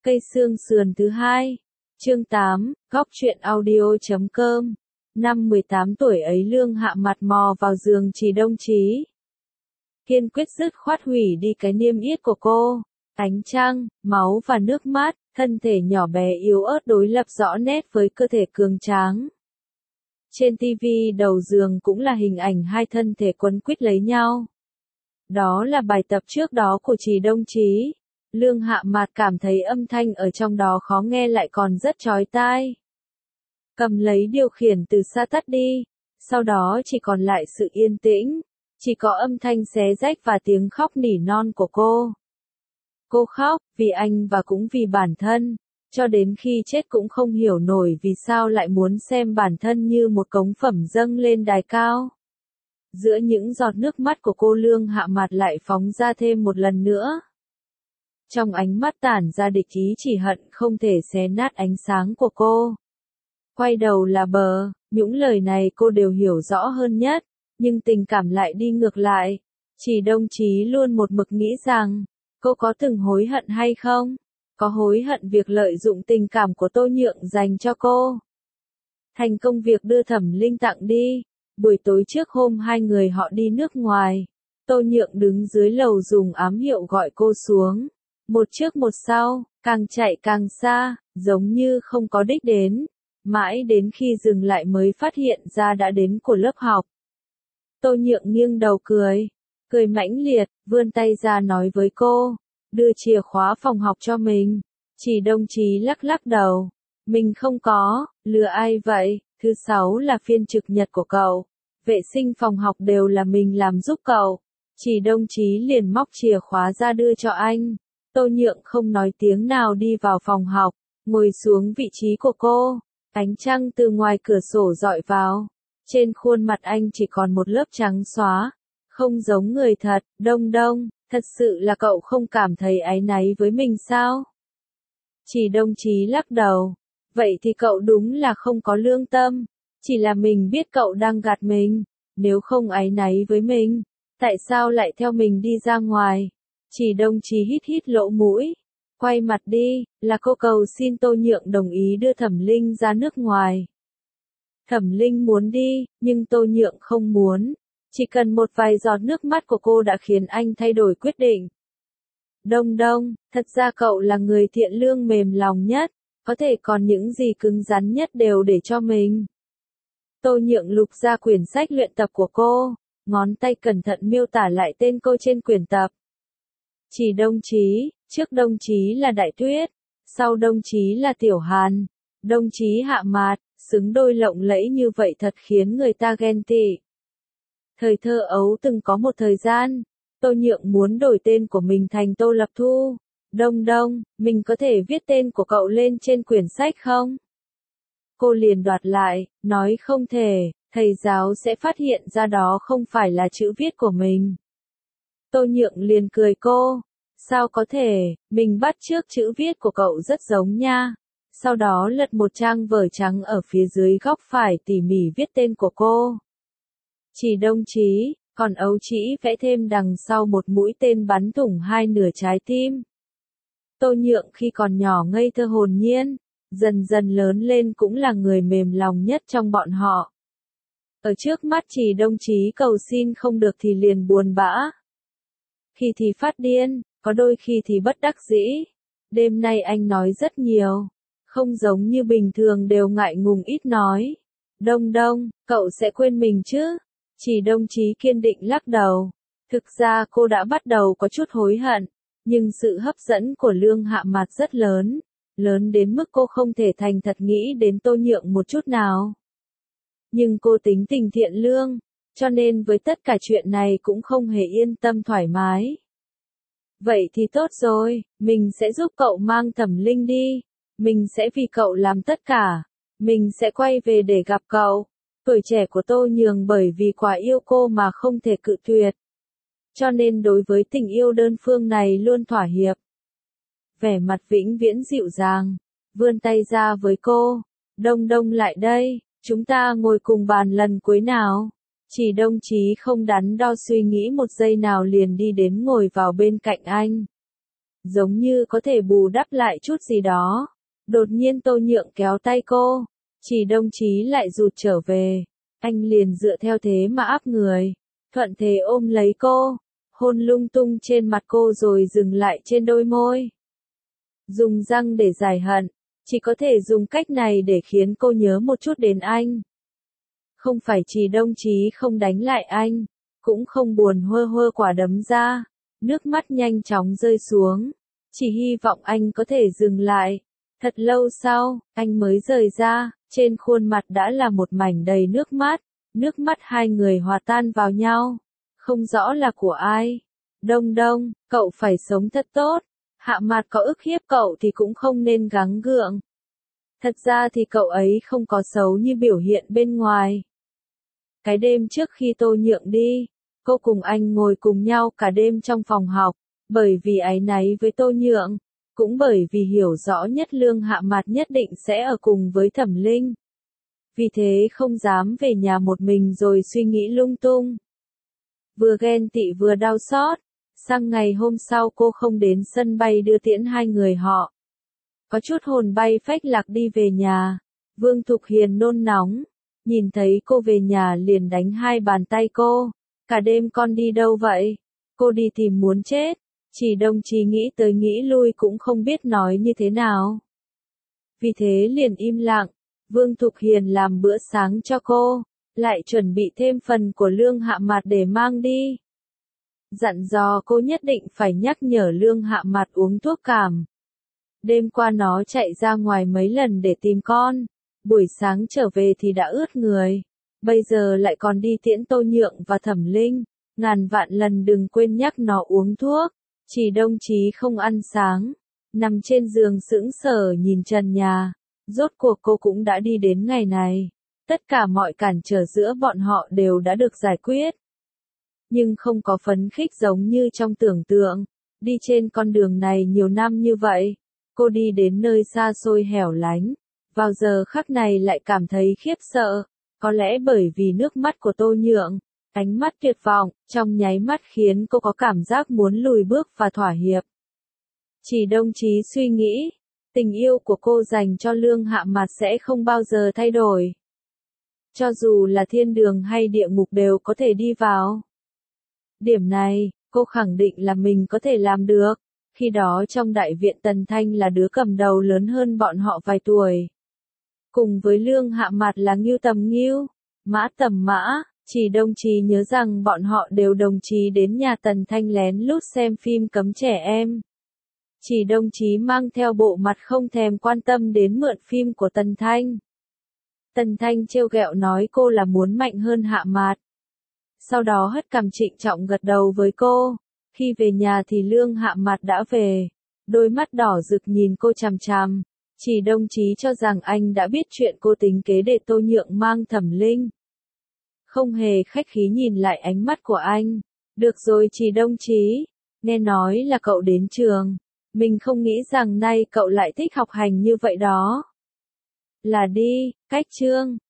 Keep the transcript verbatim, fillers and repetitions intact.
Cây xương sườn thứ hai. Chương tám, góc truyện audio chấm com. Năm mười tám tuổi ấy Lương Hạ mặt mò vào giường Trì Đông Chí. Kiên quyết dứt khoát hủy đi cái niêm yết của cô. Ánh trăng, máu và nước mắt, thân thể nhỏ bé yếu ớt đối lập rõ nét với cơ thể cường tráng. Trên tivi đầu giường cũng là hình ảnh hai thân thể quấn quýt lấy nhau. Đó là bài tập trước đó của Trì Đông Chí. Lương Hạ Mạt cảm thấy âm thanh ở trong đó khó nghe lại còn rất chói tai. Cầm lấy điều khiển từ xa tắt đi, sau đó chỉ còn lại sự yên tĩnh, chỉ có âm thanh xé rách và tiếng khóc nỉ non của cô. Cô khóc, vì anh và cũng vì bản thân, cho đến khi chết cũng không hiểu nổi vì sao lại muốn xem bản thân như một cống phẩm dâng lên đài cao. Giữa những giọt nước mắt của cô Lương Hạ Mạt lại phóng ra thêm một lần nữa. Trong ánh mắt tản ra địch ý chỉ hận không thể xé nát ánh sáng của cô. Quay đầu là bờ, những lời này cô đều hiểu rõ hơn nhất, nhưng tình cảm lại đi ngược lại. Trì Đông Chí luôn một mực nghĩ rằng, cô có từng hối hận hay không? Có hối hận việc lợi dụng tình cảm của Tô Nhượng dành cho cô. Thành công việc đưa Thẩm Linh tặng đi. Buổi tối trước hôm hai người họ đi nước ngoài, Tô Nhượng đứng dưới lầu dùng ám hiệu gọi cô xuống. Một trước một sau, càng chạy càng xa, giống như không có đích đến. Mãi đến khi dừng lại mới phát hiện ra đã đến của lớp học. Tô Nhượng nghiêng đầu cười, cười mãnh liệt, vươn tay ra nói với cô, đưa chìa khóa phòng học cho mình. Trì Đông Chí lắc lắc đầu, mình không có, lừa ai vậy, thứ sáu là phiên trực nhật của cậu, vệ sinh phòng học đều là mình làm giúp cậu. Trì Đông Chí liền móc chìa khóa ra đưa cho anh. Tô Nhượng không nói tiếng nào đi vào phòng học, ngồi xuống vị trí của cô. Ánh trăng từ ngoài cửa sổ dọi vào. Trên khuôn mặt anh chỉ còn một lớp trắng xóa. Không giống người thật. Đông Đông, thật sự là cậu không cảm thấy áy náy với mình sao? Trì Đông Chí lắc đầu. Vậy thì cậu đúng là không có lương tâm. Chỉ là mình biết cậu đang gạt mình. Nếu không áy náy với mình, tại sao lại theo mình đi ra ngoài? Trì Đông Chí hít hít lỗ mũi. Quay mặt đi, là cô cầu xin Tô Nhượng đồng ý đưa Thẩm Linh ra nước ngoài. Thẩm Linh muốn đi, nhưng Tô Nhượng không muốn. Chỉ cần một vài giọt nước mắt của cô đã khiến anh thay đổi quyết định. Đông Đông, thật ra cậu là người thiện lương mềm lòng nhất, có thể còn những gì cứng rắn nhất đều để cho mình. Tô Nhượng lục ra quyển sách luyện tập của cô, ngón tay cẩn thận miêu tả lại tên cô trên quyển tập. Trì Đông Chí, trước Đông Chí là Đại Tuyết, sau Đông Chí là Tiểu Hàn, Đông Chí Hạ Mạt, xứng đôi lộng lẫy như vậy thật khiến người ta ghen tị. Thời thơ ấu từng có một thời gian, Tô Nhượng muốn đổi tên của mình thành Tô Lập Thu. Đông Đông, mình có thể viết tên của cậu lên trên quyển sách không? Cô liền đoạt lại, nói không thể, thầy giáo sẽ phát hiện ra đó không phải là chữ viết của mình. Tô Nhượng liền cười cô, sao có thể, mình bắt chước chữ viết của cậu rất giống nha. Sau đó lật một trang vở trắng ở phía dưới góc phải tỉ mỉ viết tên của cô. Trì Đông Chí, còn ấu trĩ vẽ thêm đằng sau một mũi tên bắn thủng hai nửa trái tim. Tô Nhượng khi còn nhỏ ngây thơ hồn nhiên, dần dần lớn lên cũng là người mềm lòng nhất trong bọn họ. Ở trước mắt Trì Đông Chí cầu xin không được thì liền buồn bã. Khi thì phát điên, có đôi khi thì bất đắc dĩ. Đêm nay anh nói rất nhiều, không giống như bình thường đều ngại ngùng ít nói. Đông Đông, cậu sẽ quên mình chứ? Trì Đông Chí kiên định lắc đầu. Thực ra cô đã bắt đầu có chút hối hận, nhưng sự hấp dẫn của Lương Hạ Mạt rất lớn, lớn đến mức cô không thể thành thật nghĩ đến Tô Nhượng một chút nào. Nhưng cô tính tình thiện lương, cho nên với tất cả chuyện này cũng không hề yên tâm thoải mái. Vậy thì tốt rồi, mình sẽ giúp cậu mang Thẩm Linh đi, mình sẽ vì cậu làm tất cả, mình sẽ quay về để gặp cậu. Tuổi trẻ của Tô Nhường bởi vì quá yêu cô mà không thể cự tuyệt. Cho nên đối với tình yêu đơn phương này luôn thỏa hiệp. Vẻ mặt vĩnh viễn dịu dàng, vươn tay ra với cô, Đông Đông lại đây, chúng ta ngồi cùng bàn lần cuối nào. Trì Đông Chí không đắn đo suy nghĩ một giây nào liền đi đến ngồi vào bên cạnh anh. giống như có thể bù đắp lại chút gì đó. Đột nhiên Tô Nhượng kéo tay cô, Chỉ Đông Chí lại rụt trở về, anh liền dựa theo thế mà áp người, thuận thế ôm lấy cô, hôn lung tung trên mặt cô rồi dừng lại trên đôi môi. Dùng răng để giải hận, chỉ có thể dùng cách này để khiến cô nhớ một chút đến anh. Không phải Chỉ Đông Chí không đánh lại anh, cũng không buồn hơ hơ quả đấm ra, nước mắt nhanh chóng rơi xuống, chỉ hy vọng anh có thể dừng lại. Thật lâu sau, anh mới rời ra, trên khuôn mặt đã là một mảnh đầy nước mắt, nước mắt hai người hòa tan vào nhau, không rõ là của ai. Đông Đông, cậu phải sống thật tốt, Hạ Mạt có ức hiếp cậu thì cũng không nên gắng gượng. Thật ra thì cậu ấy không có xấu như biểu hiện bên ngoài. Cái đêm trước khi Tô Nhượng đi, cô cùng anh ngồi cùng nhau cả đêm trong phòng học, bởi vì áy náy với Tô Nhượng, cũng bởi vì hiểu rõ nhất Lương Hạ Mạt nhất định sẽ ở cùng với Thẩm Linh. Vì thế không dám về nhà một mình rồi suy nghĩ lung tung. Vừa ghen tị vừa đau xót, sang ngày hôm sau cô không đến sân bay đưa tiễn hai người họ. Có chút hồn bay phách lạc đi về nhà, Vương Thục Hiền nôn nóng, nhìn thấy cô về nhà liền đánh hai bàn tay cô. Cả đêm con đi đâu vậy? Cô đi tìm muốn chết. Chỉ Đông Chí nghĩ tới nghĩ lui cũng không biết nói như thế nào. Vì thế liền im lặng, Vương Thục Hiền làm bữa sáng cho cô, lại chuẩn bị thêm phần của Lương Hạ Mạt để mang đi. Dặn dò cô nhất định phải nhắc nhở Lương Hạ Mạt uống thuốc cảm. Đêm qua nó chạy ra ngoài mấy lần để tìm con, buổi sáng trở về thì đã ướt người, bây giờ lại còn đi tiễn Tô Nhượng và Thẩm Linh, ngàn vạn lần đừng quên nhắc nó uống thuốc. Chỉ Đông Chí không ăn sáng, nằm trên giường sững sờ nhìn trần nhà, rốt cuộc cô cũng đã đi đến ngày này, tất cả mọi cản trở giữa bọn họ đều đã được giải quyết. Nhưng không có phấn khích giống như trong tưởng tượng, đi trên con đường này nhiều năm như vậy, cô đi đến nơi xa xôi hẻo lánh, vào giờ khắc này lại cảm thấy khiếp sợ, có lẽ bởi vì nước mắt của Tô Nhượng. Ánh mắt tuyệt vọng, trong nháy mắt khiến cô có cảm giác muốn lùi bước và thỏa hiệp. Chỉ Đông Chí suy nghĩ, tình yêu của cô dành cho Lương Hạ Mạt sẽ không bao giờ thay đổi. Cho dù là thiên đường hay địa ngục đều có thể đi vào. Điểm này, cô khẳng định là mình có thể làm được, khi đó trong đại viện Tần Thanh là đứa cầm đầu lớn hơn bọn họ vài tuổi. Cùng với Lương Hạ Mạt là Ngưu Tầm Ngưu, Mã Tầm Mã. Chỉ Đông Chí nhớ rằng bọn họ đều đồng chí đến nhà Tần Thanh lén lút xem phim cấm trẻ em. Chỉ Đông Chí mang theo bộ mặt không thèm quan tâm đến mượn phim của Tần Thanh. Tần Thanh trêu ghẹo nói cô là muốn mạnh hơn Hạ Mạt. Sau đó hất cằm trịnh trọng gật đầu với cô. Khi về nhà thì Lương Hạ Mạt đã về. Đôi mắt đỏ rực nhìn cô chằm chằm. Chỉ Đông Chí cho rằng anh đã biết chuyện cô tính kế để Tô Nhượng mang Thẩm Linh. Không hề khách khí nhìn lại ánh mắt của anh. Được rồi Chỉ Đông Chí, nghe nói là cậu đến trường. Mình không nghĩ rằng nay cậu lại thích học hành như vậy đó. Là đi, cách chương.